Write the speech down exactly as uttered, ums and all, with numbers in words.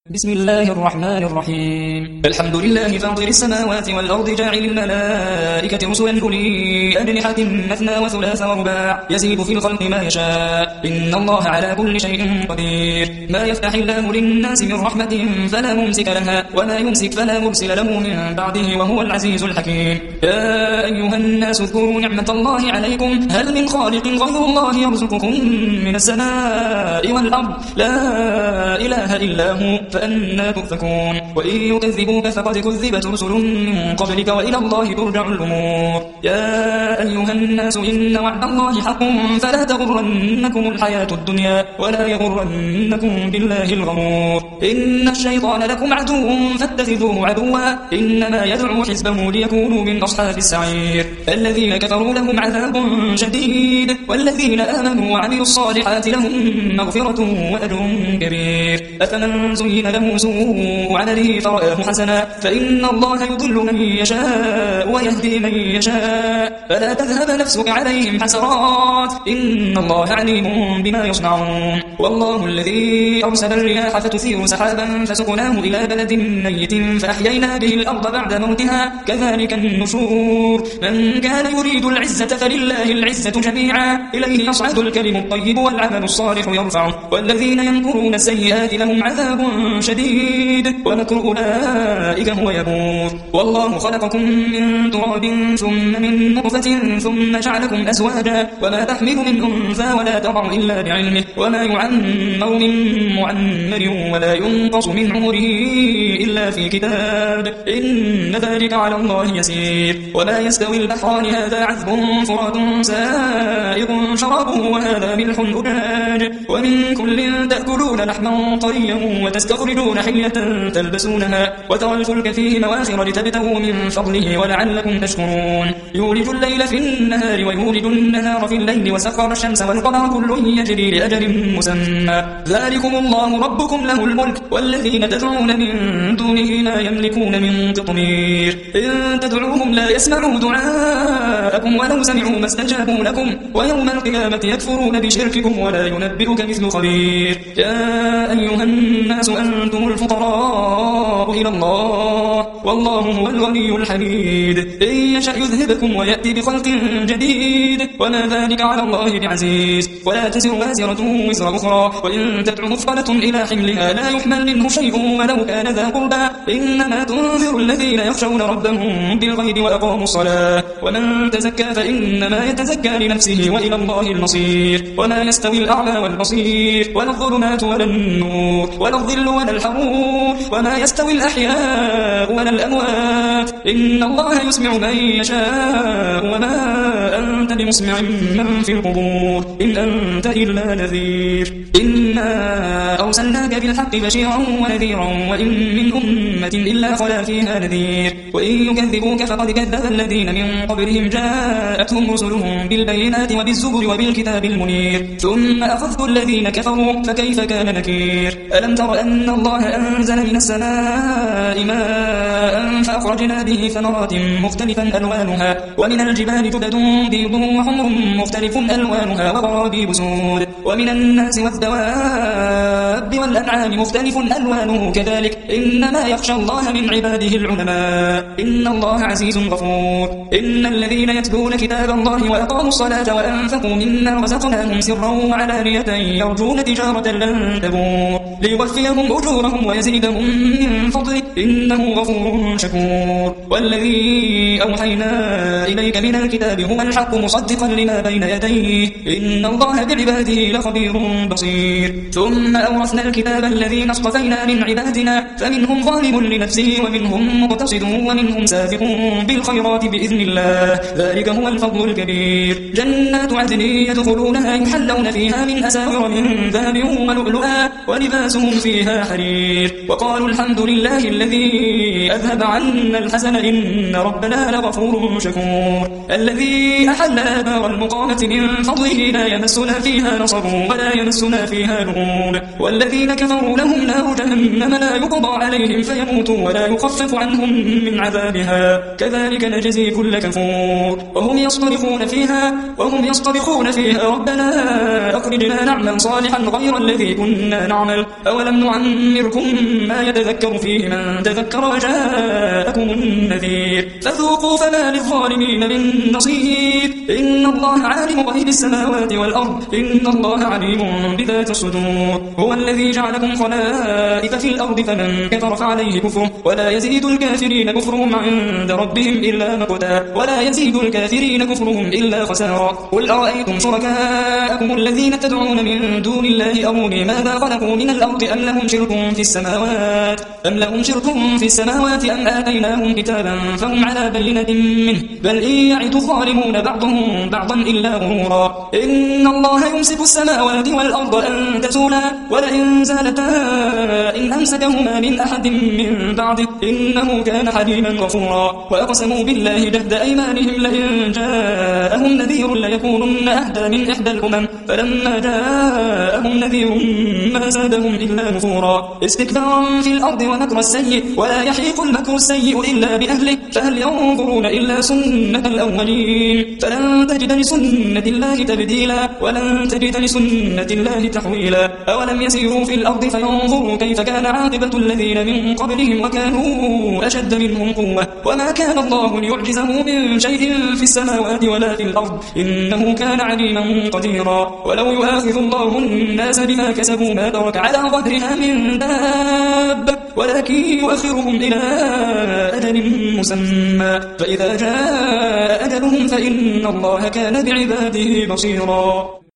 بسم الله الرحمن الرحيم. الحمد لله فاطر السماوات والأرض جاعل الملائكة رسلا أولي أجنحة مثنى وثلاث ورباع يزيد في الخلق ما يشاء إن الله على كل شيء قدير. ما يفتح الله للناس من رحمة فلا ممسك لها وما يمسك فلا مرسل له من بعده وهو العزيز الحكيم. يا أيها الناس اذكروا نعمة الله عليكم هل من خالق غير الله يرزقكم من السماء والأرض لا إله إلا هو فأنا تؤفكون. وإن يكذبوك فقد كذبت رسل من قبلك وإلى الله ترجع الأمور. يا أيها الناس إن وعد الله حق فلا تغرنكم الحياة الدنيا ولا يغرنكم بالله الغرور. إن الشيطان لكم عدو فاتخذوه عدوا إنما يدعو حزبه ليكونوا من أصحاب السعير. الذين كفروا لهم عذاب شديد والذين آمنوا وعملوا الصالحات لهم مغفرة وأجر كبير. أفمن زين له سوء عمله فرآه حسنا فإن الله يضل من يشاء ويهدي من يشاء فلا تذهب نفسك عليهم حسرات إن الله عليم بما يصنعون. والله الذي أرسل الرياح فتثير سحابا فسقناه إلى بلد ميت فأحيينا به الأرض بعد موتها كذلك النشور. من كان يريد العزة فلله العزة جميعا إليه يصعد الكلم الطيب والعمل الصالح يرفعه والذين ينكرون السيئات لهم عذاب شديد ومكر أولئك هو يبور. والله خلقكم من تراب ثم من نطفة ثم جعلكم أزواجا وما تحمل من أنثى ولا تضع إلا بعلمه وما يعمر من معمر ولا ينقص من عمره إلا في كتاب إن ذلك على الله يسير. وما يستوي البحران هذا عذب فرات سائغ شرابه وهذا ملح أجاج ومن كل تأكلون لحما طريا وتستخرجون حلية تلبسونها وترى الفلك فيه مواخر لتبتغوا من فضله ولعلكم تشكرون. يولج الليل في النهار ويولج النهار في الليل وسخر الشمس والقمر كل يجري لأجل مسمى ذلكم الله ربكم له الملك والذين تدعون من دونه لا يملكون من قطمير. إن تدعوهم لا يسمعوا دعاءكم ولو سمعوا ما استجابوا لكم ويوم القيامة يكفرون بشرككم ولا ينبئك مثل خبير. يا أيها الناس أنتم الفقراء إلى الله والله هو الغني الحميد. إن يشأ يذهبكم ويأتي بخلق جديد وما ذلك على الله بعزيز. ولا تزر وازرة وزر أخرى وإن تدع مثقلة إلى حملها لا يحمل منه شيء ولو كان ذا قربى إنما تنذر الذين يخشون ربهم بالغيب وأقاموا الصلاة ومن تزكى فإنما يتزكى لنفسه وإلى الله المصير. وما يستوي الأعمى والبصير ولا الظلمات ولا النور ولا الظل ولا الحرور وما يستوي الأحياء ولا الأموات إن الله يسمع من يشاء وما أنت بمسمع من في القبور إن أنت إلا نذير. إنا أرسلناك بالحق بشيرا ونذيرا وإن من أمة إلا خلا فيها نذير. وإن يكذبوك فقد كذب الذين من قبلهم جاءتهم رسلهم بالبينات وبالزبر وبالكتاب المنير ثم أخذت الذين كفروا فكيف كان نكير. ألم تر أن الله أنزل من السماء ماء فأخرجنا به ثمرات مختلفا ألوانها ومن الجبال جدد بيض وحمر مختلف ألوانها وغرابيب سود ومن الناس والدواب والأنعام مختلف ألوانه كذلك إنما يخشى الله من عباده العلماء إن الله عزيز غفور. إن الذين يتلون كتاب الله وأقاموا الصلاة وأنفقوا مما رزقناهم سرا وعلانية يرجون تجارة لن تبور ليوفيهم أجورهم ويزيدهم من فضله إنه غفور شكور. والذي أوحينا إليك من الكتاب هو الحق مصدقا لما بين يديه إن الله بعباده لخبير بصير. ثم أورثنا الكتاب الذين اصطفينا من عبادنا فمنهم ظالم لنفسه ومنهم مقتصد ومنهم سابق بالخيرات بإذن الله ذلك هو الفضل الكبير. جنات عدن يدخلونها يحلون فيها من أساور من ذهب ولؤلؤا ولباسهم فيها حرير وقالوا الحمد لله لله الذي أذهب عنا الحزن إن ربنا لغفور شكور الذي أحلنا دار المقامة من فضله لا يمسنا فيها نصب ولا يمسنا فيها لغوب والذين كفروا لهم نار جهنم لا يقضى عليهم فيموتوا ولا يخفف عنهم من عذابها كذلك نجزي كل كفور وهم يصطرخون فيها وهم يصطرخون فيها ربنا أخرجنا نعمل صالحا غير الذي كنا نعمل أولم نعمركم ما يتذكر فيه من تذكر وجاءكم النذير فذوقوا فما للظالمين من نصير إن الله عالم غيب السماوات والأرض إن الله عليم بذات الصدور هو الذي جعلكم خلائف في الأرض فمن كفر فعليه كفره ولا يزيد الكافرين كفرهم عند ربهم إلا مقتا ولا يزيد الكافرين كفرهم إلا خسارا قل أرأيتم شركاءكم الذين تدعون من دون الله أروني ماذا خلقوا من الأرض أم لهم شرك في السماوات أم لهم شرك في السماوات أم آتيناهم كتابا فهم على بينة منه بل إن يعد الظالمون بعضهم بعضا إلا غرورا إن الله يمسك السماوات والأرض أن تزولا ولئن زالتا إن أمسكهما من أحد من بعده إنه كان حليما غفورا وأقسموا بالله جهد أيمانهم لئن جاءهم نذير ليكونن أهدى من إحدى الأمم فلما جاءهم نذير ما زادهم إلا نفورا استكبارا في الأرض ومكر السيء ولا يحيق المكر السيء إلا بأهله فهل ينظرون إلا سنة الأولين فلن تجد لسنة الله تبديلا ولن تجد لسنة الله تحويلا أولم يسيروا في الأرض فينظروا كيف كان عاقبة الذين من قبلهم وكانوا أشد منهم قوة وما كان الله ليعجزه من شيء في السماوات ولا في الأرض إنه كان عليما قديرا ولو يؤاخذ الله الناس بما كسبوا ما ترك على ظهرها من دابة ولكن يؤخرهم إلى أجل مسمى فإذا جاء أجلهم فإن الله كان بعباده بصيرا.